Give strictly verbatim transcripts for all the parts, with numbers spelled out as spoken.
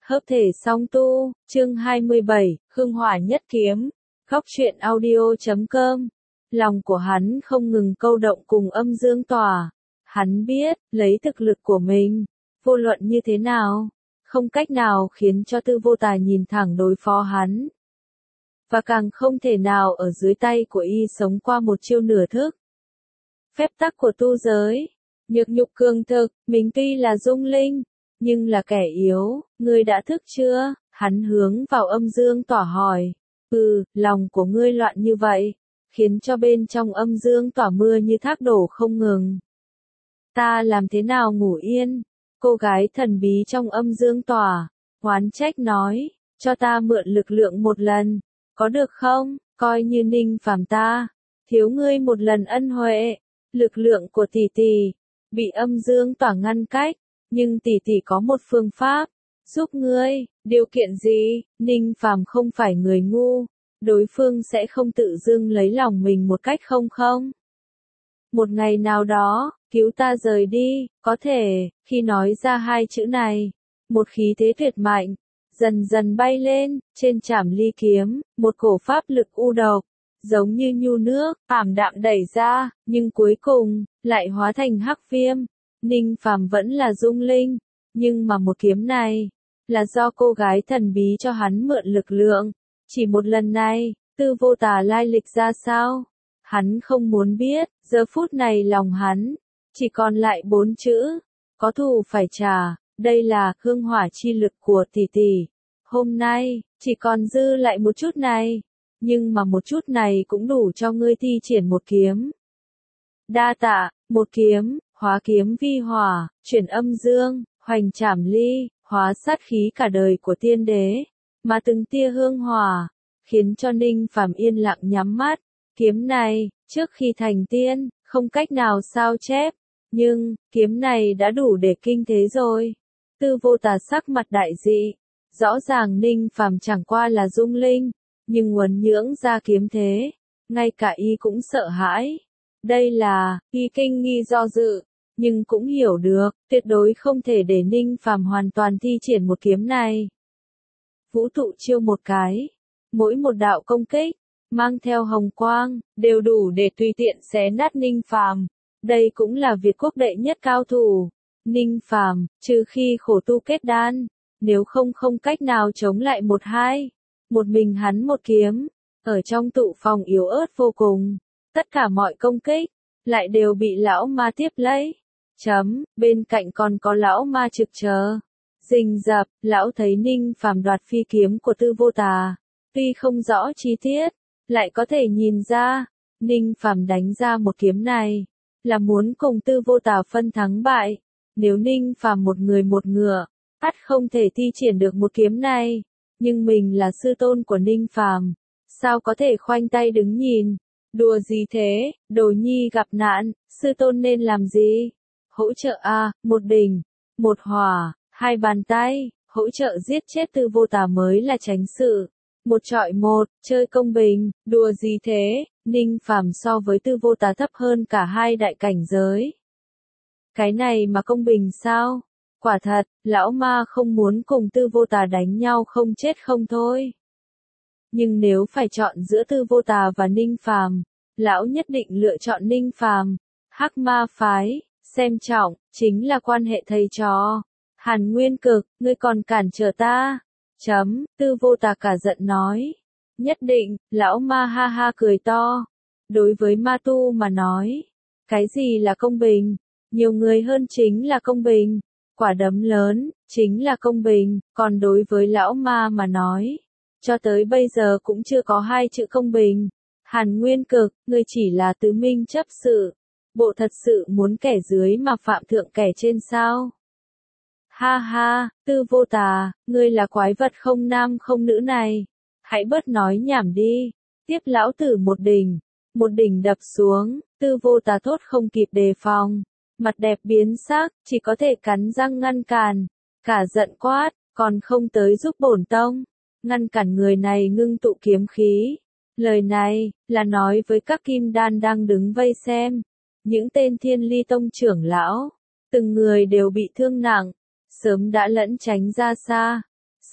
Hợp thể song tu, chương hai mươi bảy, hương hỏa nhất kiếm. Góc truyện audio chấm com. Lòng của hắn không ngừng câu động cùng âm dương tỏa. Hắn biết, lấy thực lực của mình, vô luận như thế nào, không cách nào khiến cho Tư Vô Tà nhìn thẳng đối phó hắn. Và càng không thể nào ở dưới tay của y sống qua một chiêu nửa thức. Phép tắc của tu giới, nhược nhục cường thực, mình tuy là dung linh, nhưng là kẻ yếu, ngươi đã thức chưa? Hắn hướng vào âm dương tỏa hỏi. Ừ, lòng của ngươi loạn như vậy, khiến cho bên trong âm dương tỏa mưa như thác đổ không ngừng. Ta làm thế nào ngủ yên? Cô gái thần bí trong âm dương tỏa, oán trách nói, cho ta mượn lực lượng một lần, có được không? Coi như Ninh Phàm ta, thiếu ngươi một lần ân huệ. Lực lượng của tỷ tỷ, bị âm dương tỏa ngăn cách. Nhưng tỷ tỷ có một phương pháp, giúp ngươi, điều kiện gì? Ninh Phàm không phải người ngu, đối phương sẽ không tự dưng lấy lòng mình một cách không không. Một ngày nào đó, cứu ta rời đi, có thể, khi nói ra hai chữ này, một khí thế tuyệt mạnh, dần dần bay lên, trên trảm ly kiếm, một cổ pháp lực u độc, giống như nhu nước, ảm đạm đẩy ra, nhưng cuối cùng, lại hóa thành hắc viêm. Ninh Phàm vẫn là dung linh, nhưng mà một kiếm này, là do cô gái thần bí cho hắn mượn lực lượng. Chỉ một lần này, Tư Vô Tà lai lịch ra sao? Hắn không muốn biết, giờ phút này lòng hắn, chỉ còn lại bốn chữ, có thù phải trả, đây là hương hỏa chi lực của tỷ tỷ. Hôm nay, chỉ còn dư lại một chút này, nhưng mà một chút này cũng đủ cho ngươi thi triển một kiếm. Đa tạ, một kiếm. Hóa kiếm vi hỏa, chuyển âm dương, hoành trảm ly, hóa sát khí cả đời của tiên đế, mà từng tia hương hỏa, khiến cho Ninh Phàm yên lặng nhắm mắt. Kiếm này, trước khi thành tiên, không cách nào sao chép, nhưng, kiếm này đã đủ để kinh thế rồi. Tư Vô Tà sắc mặt đại dị, rõ ràng Ninh Phàm chẳng qua là dung linh, nhưng uốn nhưỡng ra kiếm thế, ngay cả y cũng sợ hãi. Đây là, y kinh nghi do dự. Nhưng cũng hiểu được, tuyệt đối không thể để Ninh Phàm hoàn toàn thi triển một kiếm này. Vũ tụ chiêu một cái, mỗi một đạo công kích, mang theo hồng quang, đều đủ để tùy tiện xé nát Ninh Phàm. Đây cũng là Việt quốc đệ nhất cao thủ. Ninh Phàm, trừ khi khổ tu kết đan, nếu không không cách nào chống lại một hai. Một mình hắn một kiếm, ở trong tụ phòng yếu ớt vô cùng, tất cả mọi công kích, lại đều bị lão ma tiếp lấy. Chấm, bên cạnh còn có lão ma trực chờ. Rình rập, lão thấy Ninh Phàm đoạt phi kiếm của Tư Vô Tà, tuy không rõ chi tiết, lại có thể nhìn ra, Ninh Phàm đánh ra một kiếm này, là muốn cùng Tư Vô Tà phân thắng bại. Nếu Ninh Phàm một người một ngựa, ắt không thể thi triển được một kiếm này, nhưng mình là sư tôn của Ninh Phàm, sao có thể khoanh tay đứng nhìn? Đùa gì thế, đồ nhi gặp nạn, sư tôn nên làm gì? Hỗ trợ a, một đỉnh, một hỏa, hai bàn tay, hỗ trợ giết chết Tư Vô Tà mới là tránh sự. Một trọi một, chơi công bình, đùa gì thế? Ninh Phàm so với Tư Vô Tà thấp hơn cả hai đại cảnh giới. Cái này mà công bình sao? Quả thật, lão ma không muốn cùng Tư Vô Tà đánh nhau không chết không thôi. Nhưng nếu phải chọn giữa Tư Vô Tà và Ninh Phàm, lão nhất định lựa chọn Ninh Phàm. Hắc ma phái, xem trọng, chính là quan hệ thầy trò. Hàn Nguyên Cực, ngươi còn cản trở ta. Chấm, Tư Vô Tà cả giận nói. Nhất định, lão ma ha ha cười to. Đối với ma tu mà nói, cái gì là công bình? Nhiều người hơn chính là công bình. Quả đấm lớn, chính là công bình. Còn đối với lão ma mà nói, cho tới bây giờ cũng chưa có hai chữ công bình. Hàn Nguyên Cực, ngươi chỉ là tứ minh chấp sự. Bộ thật sự muốn kẻ dưới mà phạm thượng kẻ trên sao? Ha ha, Tư Vô Tà, ngươi là quái vật không nam không nữ này. Hãy bớt nói nhảm đi. Tiếp lão tử một đỉnh. Một đỉnh đập xuống, Tư Vô Tà thốt không kịp đề phòng. Mặt đẹp biến sắc, chỉ có thể cắn răng ngăn cản. Cả giận quát, còn không tới giúp bổn tông. Ngăn cản người này ngưng tụ kiếm khí. Lời này, là nói với các kim đan đang đứng vây xem. Những tên Thiên Ly Tông trưởng lão, từng người đều bị thương nặng, sớm đã lẫn tránh ra xa.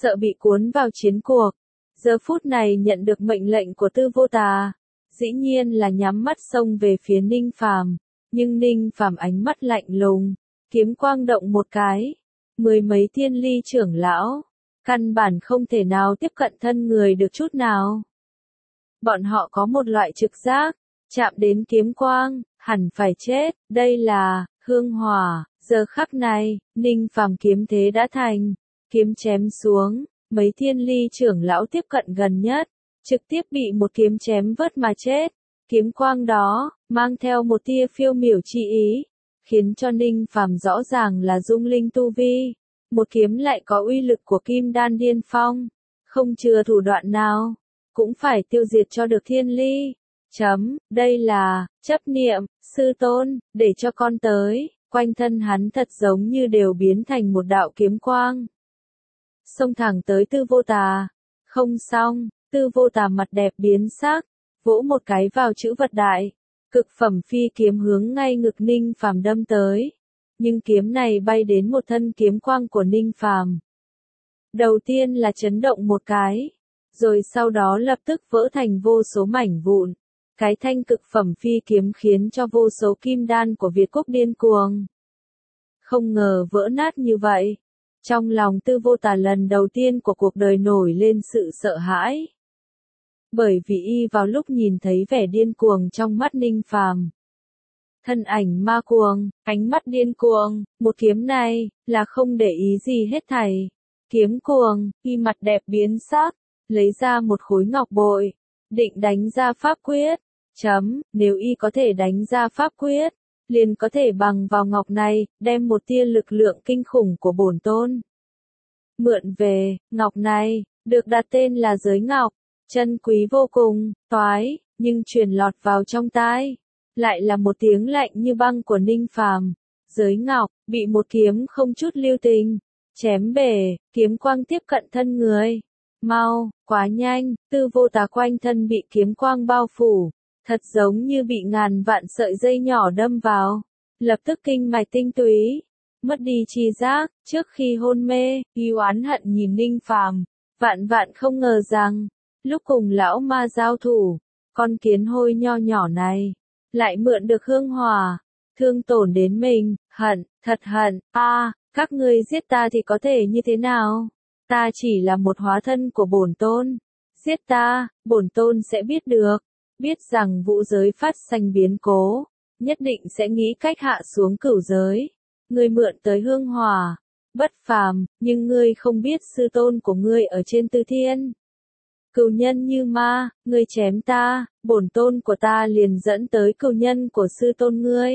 sợ bị cuốn vào chiến cuộc. Giờ phút này nhận được mệnh lệnh của Tư Vô Tà, dĩ nhiên là nhắm mắt xông về phía Ninh Phàm, nhưng Ninh Phàm ánh mắt lạnh lùng, kiếm quang động một cái, mười mấy thiên ly trưởng lão, căn bản không thể nào tiếp cận thân người được chút nào. Bọn họ có một loại trực giác, chạm đến kiếm quang, hẳn phải chết, đây là hương hỏa. Giờ khắc này, Ninh Phàm kiếm thế đã thành, kiếm chém xuống, mấy thiên ly trưởng lão tiếp cận gần nhất, trực tiếp bị một kiếm chém vớt mà chết. Kiếm quang đó, mang theo một tia phiêu miểu chi ý, khiến cho Ninh Phàm rõ ràng là dung linh tu vi. Một kiếm lại có uy lực của kim đan điên phong, không chừa thủ đoạn nào, cũng phải tiêu diệt cho được thiên ly. Chấm, đây là, chấp niệm, sư tôn, để cho con tới, quanh thân hắn thật giống như đều biến thành một đạo kiếm quang. Xông thẳng tới Tư Vô Tà, không xong, Tư Vô Tà mặt đẹp biến sắc, vỗ một cái vào chữ vật đại, cực phẩm phi kiếm hướng ngay ngực Ninh Phàm đâm tới. Nhưng kiếm này bay đến một thân kiếm quang của Ninh Phàm. Đầu tiên là chấn động một cái, rồi sau đó lập tức vỡ thành vô số mảnh vụn. Cái thanh cực phẩm phi kiếm khiến cho vô số kim đan của Việt Quốc điên cuồng. Không ngờ vỡ nát như vậy. Trong lòng Tư Vô Tà lần đầu tiên của cuộc đời nổi lên sự sợ hãi. Bởi vì y vào lúc nhìn thấy vẻ điên cuồng trong mắt Ninh Phàm. Thân ảnh ma cuồng, ánh mắt điên cuồng, một kiếm này, là không để ý gì hết thảy. Kiếm cuồng, y mặt đẹp biến sắc, lấy ra một khối ngọc bội, định đánh ra pháp quyết. Chấm, nếu y có thể đánh ra pháp quyết, liền có thể bằng vào ngọc này, đem một tia lực lượng kinh khủng của bổn tôn. Mượn về, ngọc này, được đặt tên là giới ngọc, chân quý vô cùng, toái, nhưng truyền lọt vào trong tai. Lại là một tiếng lạnh như băng của Ninh Phàm. Giới ngọc, bị một kiếm không chút lưu tình, chém bể, kiếm quang tiếp cận thân người. Mau, quá nhanh, Tư Vô Tà quanh thân bị kiếm quang bao phủ, thật giống như bị ngàn vạn sợi dây nhỏ đâm vào, lập tức kinh mạch tinh túy, mất đi tri giác. Trước khi hôn mê, y oán hận nhìn Ninh Phàm, vạn vạn không ngờ rằng, lúc cùng lão ma giao thủ, con kiến hôi nho nhỏ này lại mượn được hương hỏa, thương tổn đến mình, hận, thật hận. A, à, các ngươi giết ta thì có thể như thế nào? Ta chỉ là một hóa thân của bổn tôn, giết ta, bổn tôn sẽ biết được, biết rằng vũ giới phát sinh biến cố, nhất định sẽ nghĩ cách hạ xuống cửu giới. Ngươi mượn tới hương hỏa, bất phàm, nhưng ngươi không biết sư tôn của ngươi ở trên Tư Thiên. Cửu nhân như ma, ngươi chém ta, bổn tôn của ta liền dẫn tới cửu nhân của sư tôn ngươi.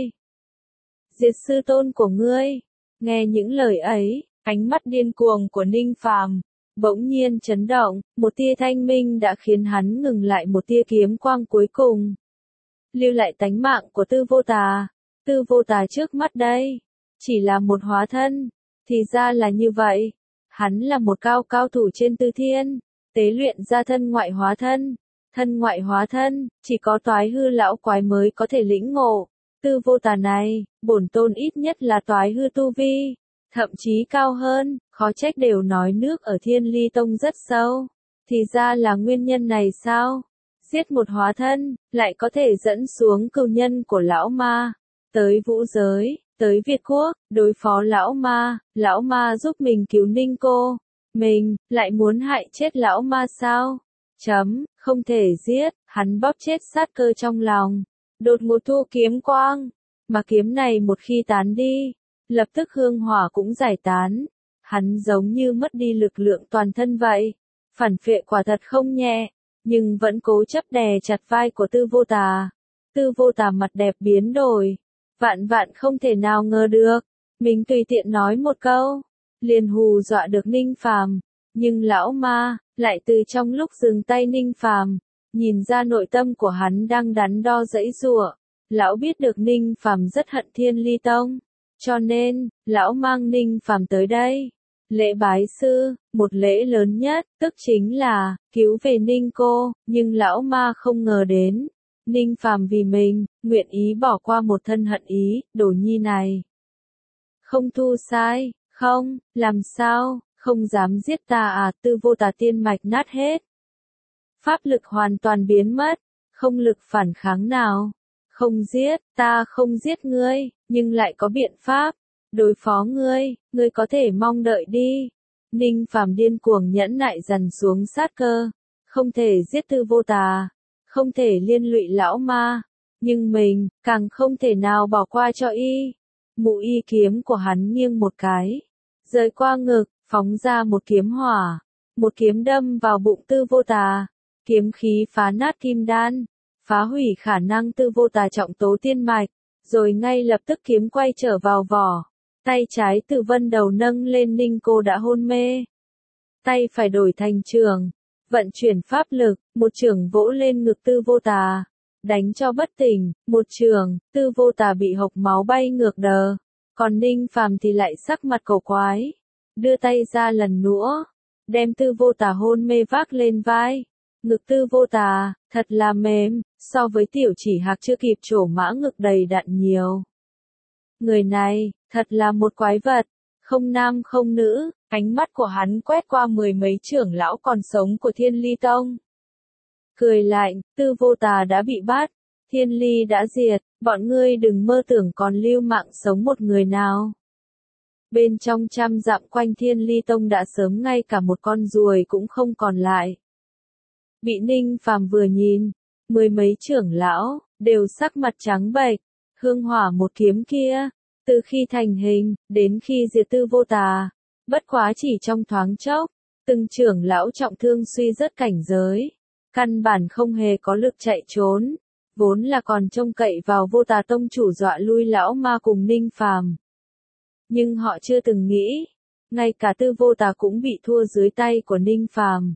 Diệt sư tôn của ngươi. Nghe những lời ấy, ánh mắt điên cuồng của Ninh Phàm bỗng nhiên chấn động, một tia thanh minh đã khiến hắn ngừng lại một tia kiếm quang cuối cùng. Lưu lại tánh mạng của Tư Vô Tà. Tư Vô Tà trước mắt đây, chỉ là một hóa thân, thì ra là như vậy. Hắn là một cao cao thủ trên Tư Thiên, tế luyện ra thân ngoại hóa thân. Thân ngoại hóa thân, chỉ có toái hư lão quái mới có thể lĩnh ngộ. Tư Vô Tà này, bổn tôn ít nhất là toái hư tu vi, thậm chí cao hơn, khó trách đều nói nước ở Thiên Ly Tông rất sâu. Thì ra là nguyên nhân này sao? Giết một hóa thân, lại có thể dẫn xuống cừu nhân của lão ma, tới vũ giới, tới Việt Quốc, đối phó lão ma, lão ma giúp mình cứu Ninh cô. Mình, lại muốn hại chết lão ma sao? Chấm, không thể giết, hắn bóp chết sát cơ trong lòng. Đột ngột thu kiếm quang, mà kiếm này một khi tán đi, lập tức hương hỏa cũng giải tán. Hắn giống như mất đi lực lượng toàn thân vậy. Phản phệ quả thật không nhẹ, nhưng vẫn cố chấp đè chặt vai của Tư Vô Tà. Tư Vô Tà mặt đẹp biến đổi, vạn vạn không thể nào ngờ được, mình tùy tiện nói một câu, liền hù dọa được Ninh Phàm, nhưng lão ma lại từ trong lúc dừng tay Ninh Phàm, nhìn ra nội tâm của hắn đang đắn đo giãy giụa. Lão biết được Ninh Phàm rất hận Thiên Ly Tông, cho nên lão mang Ninh Phàm tới đây. Lễ bái sư, một lễ lớn nhất, tức chính là cứu về Ninh cô, nhưng lão ma không ngờ đến, Ninh Phàm vì mình, nguyện ý bỏ qua một thân hận ý, đồ nhi này. Không thu sai, không, làm sao, Không dám giết ta à, Tư Vô Tà tiên mạch nát hết. Pháp lực hoàn toàn biến mất, không lực phản kháng nào. Không giết, ta không giết ngươi, nhưng lại có biện pháp. Đối phó ngươi, ngươi có thể mong đợi đi. Ninh Phàm điên cuồng nhẫn nại dằn xuống sát cơ. Không thể giết Tư Vô Tà, không thể liên lụy lão ma. Nhưng mình, càng không thể nào bỏ qua cho y. Mũ y kiếm của hắn nghiêng một cái, rời qua ngực, phóng ra một kiếm hỏa. Một kiếm đâm vào bụng Tư Vô Tà. Kiếm khí phá nát kim đan, phá hủy khả năng Tư Vô Tà trọng tố tiên mạch, rồi ngay lập tức kiếm quay trở vào vỏ. Tay trái Từ Vân đầu nâng lên, Ninh Cô đã hôn mê. Tay phải đổi thành trường, vận chuyển pháp lực, một trường vỗ lên ngực Tư Vô Tà, đánh cho bất tỉnh. Một trường, Tư Vô Tà bị hộc máu bay ngược đờ, còn Ninh Phàm thì lại sắc mặt cổ quái, đưa tay ra lần nữa, đem Tư Vô Tà hôn mê vác lên vai. Ngực Tư Vô Tà, thật là mềm, so với Tiểu Chỉ Hạc chưa kịp trổ mã ngực đầy đặn nhiều. Người này, thật là một quái vật, không nam không nữ. Ánh mắt của hắn quét qua mười mấy trưởng lão còn sống của Thiên Ly Tông. Cười lạnh, Tư Vô Tà đã bị bắt, Thiên Ly đã diệt, bọn ngươi đừng mơ tưởng còn lưu mạng sống một người nào. Bên trong trăm dặm quanh Thiên Ly Tông đã sớm ngay cả một con ruồi cũng không còn lại. Bị Ninh Phàm vừa nhìn, mười mấy trưởng lão, đều sắc mặt trắng bệch. Hương hỏa một kiếm kia, từ khi thành hình, đến khi diệt Tư Vô Tà, bất quá chỉ trong thoáng chốc, từng trưởng lão trọng thương suy rất cảnh giới. Căn bản không hề có lực chạy trốn, vốn là còn trông cậy vào Vô Tà Tông chủ dọa lui lão ma cùng Ninh Phàm. Nhưng họ chưa từng nghĩ, ngay cả Tư Vô Tà cũng bị thua dưới tay của Ninh Phàm.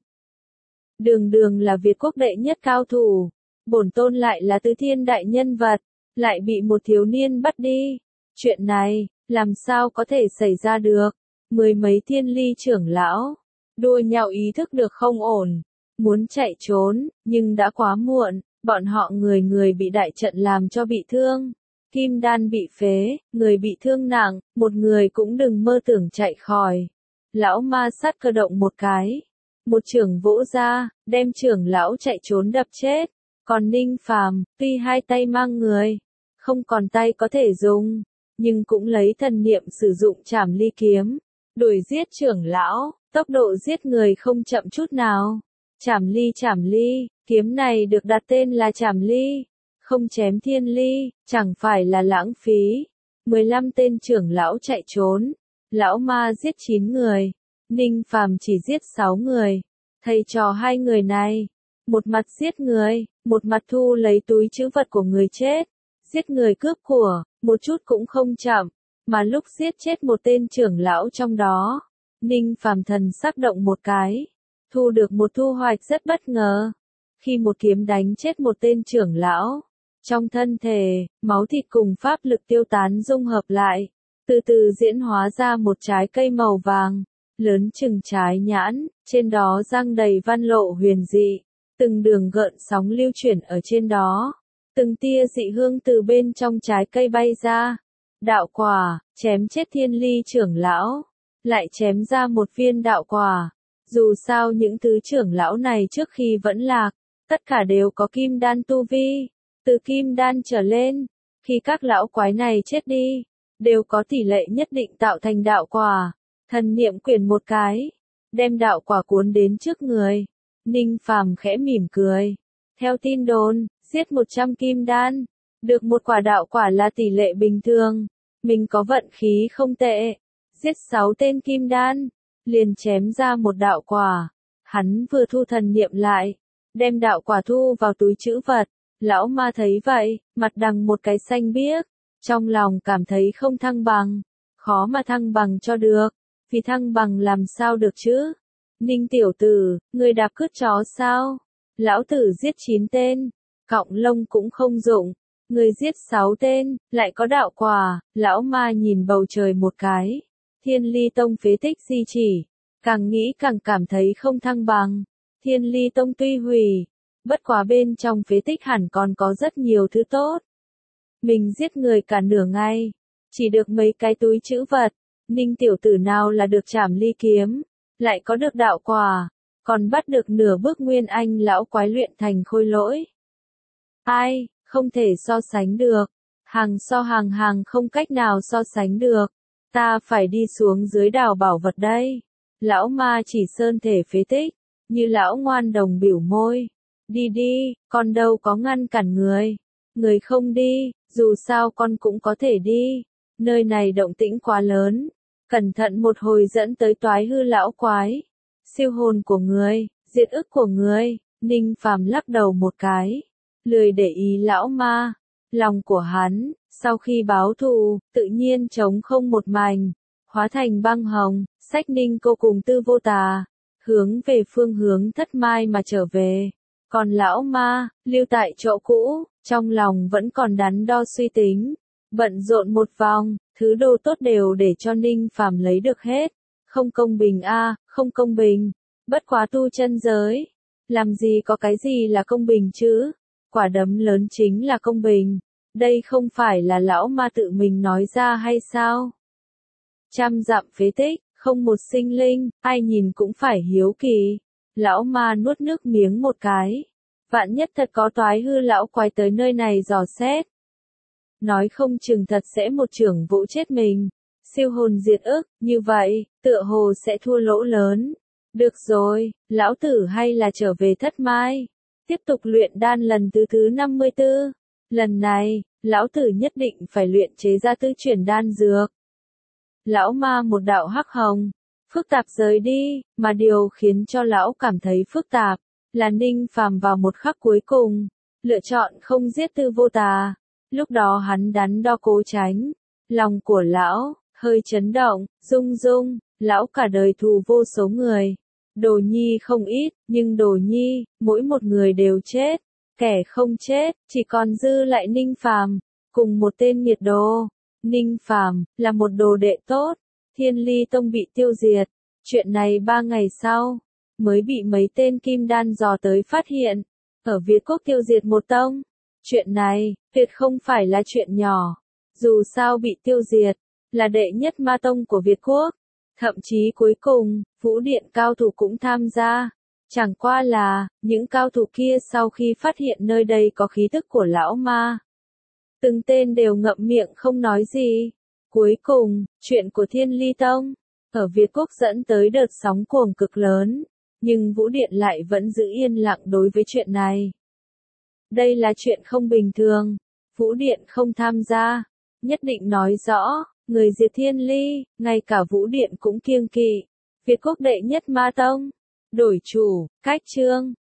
Đường đường là Việt quốc đệ nhất cao thủ, bổn tôn lại là tứ thiên đại nhân vật, lại bị một thiếu niên bắt đi. Chuyện này, làm sao có thể xảy ra được? Mười mấy Thiên Ly trưởng lão, đua nhau ý thức được không ổn, muốn chạy trốn, nhưng đã quá muộn, bọn họ người người bị đại trận làm cho bị thương. Kim đan bị phế, người bị thương nặng, một người cũng đừng mơ tưởng chạy khỏi. Lão ma sát cơ động một cái, một trường vỗ ra, đem trưởng lão chạy trốn đập chết. Còn Ninh Phàm, tuy hai tay mang người, không còn tay có thể dùng, nhưng cũng lấy thần niệm sử dụng Trảm Ly kiếm, đuổi giết trưởng lão, tốc độ giết người không chậm chút nào. Trảm Ly Trảm Ly, kiếm này được đặt tên là Trảm Ly, không chém Thiên Ly, chẳng phải là lãng phí. mười lăm tên trưởng lão chạy trốn, lão ma giết chín người, Ninh Phàm chỉ giết sáu người. Thầy trò hai người này, một mặt giết người, một mặt thu lấy túi trữ vật của người chết, giết người cướp của, một chút cũng không chậm, mà lúc giết chết một tên trưởng lão trong đó, Ninh Phàm thần sắc động một cái, thu được một thu hoạch rất bất ngờ. Khi một kiếm đánh chết một tên trưởng lão, trong thân thể, máu thịt cùng pháp lực tiêu tán dung hợp lại, từ từ diễn hóa ra một trái cây màu vàng, lớn chừng trái nhãn, trên đó răng đầy văn lộ huyền dị, từng đường gợn sóng lưu chuyển ở trên đó, từng tia dị hương từ bên trong trái cây bay ra. Đạo quả, chém chết Thiên Ly trưởng lão, lại chém ra một viên đạo quả. Dù sao những thứ trưởng lão này trước khi vẫn lạc, tất cả đều có kim đan tu vi, từ kim đan trở lên, khi các lão quái này chết đi, đều có tỷ lệ nhất định tạo thành đạo quả. Thần niệm quyển một cái, đem đạo quả cuốn đến trước người. Ninh Phàm khẽ mỉm cười. Theo tin đồn, giết một trăm kim đan, được một quả đạo quả là tỷ lệ bình thường. Mình có vận khí không tệ, giết sáu tên kim đan, liền chém ra một đạo quả. Hắn vừa thu thần niệm lại, đem đạo quả thu vào túi trữ vật. Lão ma thấy vậy, mặt đằng một cái xanh biếc, trong lòng cảm thấy không thăng bằng, khó mà thăng bằng cho được, vì thăng bằng làm sao được chứ? Ninh tiểu tử, ngươi đạp cướp chó sao? Lão tử giết chín tên, cọng lông cũng không dụng, ngươi giết sáu tên, lại có đạo quả. Lão ma nhìn bầu trời một cái, Thiên Ly Tông phế tích di chỉ, càng nghĩ càng cảm thấy không thăng bằng. Thiên Ly Tông tuy hủy, bất quá bên trong phế tích hẳn còn có rất nhiều thứ tốt. Mình giết người cả nửa ngày, chỉ được mấy cái túi trữ vật, Ninh tiểu tử nào là được Trảm Ly kiếm, lại có được đạo quả, còn bắt được nửa bước nguyên anh lão quái luyện thành khôi lỗi. Ai, không thể so sánh được, hàng so hàng hàng không cách nào so sánh được, ta phải đi xuống dưới đào bảo vật đây. Lão ma chỉ sơn thể phế tích, như lão ngoan đồng biểu môi. Đi đi, con đâu có ngăn cản người. Người không đi, dù sao con cũng có thể đi. Nơi này động tĩnh quá lớn. Cẩn thận một hồi dẫn tới toái hư lão quái. Siêu hồn của người, diệt ức của người. Ninh Phàm lắc đầu một cái. Lười để ý lão ma. Lòng của hắn, sau khi báo thù, tự nhiên trống không một mảnh. Hóa thành băng hồng, xách Ninh cô cùng Tư Vô Tà. Hướng về phương hướng Thất Mai mà trở về. Còn lão ma, lưu tại chỗ cũ, trong lòng vẫn còn đắn đo suy tính. Bận rộn một vòng, thứ đồ tốt đều để cho Ninh Phàm lấy được hết. Không công bình a, à, không công bình. Bất quá tu chân giới. Làm gì có cái gì là công bình chứ? Quả đấm lớn chính là công bình. Đây không phải là lão ma tự mình nói ra hay sao? Trăm dặm phế tích, không một sinh linh, ai nhìn cũng phải hiếu kỳ. Lão ma nuốt nước miếng một cái. Vạn nhất thật có toái hư lão quái tới nơi này dò xét. Nói không chừng thật sẽ một trưởng vũ chết mình. Siêu hồn diệt ức, như vậy, tựa hồ sẽ thua lỗ lớn. Được rồi, lão tử hay là trở về Thất Mai. Tiếp tục luyện đan lần thứ thứ năm mươi tư. Lần này, lão tử nhất định phải luyện chế ra tư chuyển đan dược. Lão ma một đạo hắc hồng. Phức tạp rời đi, mà điều khiến cho lão cảm thấy phức tạp, là Ninh Phàm vào một khắc cuối cùng, lựa chọn không giết Tư Vô Tà. Lúc đó hắn đắn đo cố tránh, lòng của lão, hơi chấn động, rung rung, lão cả đời thù vô số người. Đồ nhi không ít, nhưng đồ nhi, mỗi một người đều chết, kẻ không chết, chỉ còn dư lại Ninh Phàm, cùng một tên nghiệt đồ. Ninh Phàm, là một đồ đệ tốt. Thiên Ly Tông bị tiêu diệt. Chuyện này ba ngày sau, mới bị mấy tên kim đan dò tới phát hiện. Ở Việt Quốc tiêu diệt một tông. Chuyện này, tuyệt không phải là chuyện nhỏ. Dù sao bị tiêu diệt, là đệ nhất ma tông của Việt Quốc. Thậm chí cuối cùng, Vũ Điện cao thủ cũng tham gia. Chẳng qua là, những cao thủ kia sau khi phát hiện nơi đây có khí tức của lão ma. Từng tên đều ngậm miệng không nói gì. Cuối cùng, chuyện của Thiên Ly Tông, ở Việt Quốc dẫn tới đợt sóng cuồng cực lớn, nhưng Vũ Điện lại vẫn giữ yên lặng đối với chuyện này. Đây là chuyện không bình thường, Vũ Điện không tham gia, nhất định nói rõ, người diệt Thiên Ly, ngay cả Vũ Điện cũng kiêng kỵ. Việt Quốc đệ nhất ma tông, đổi chủ, cách chương.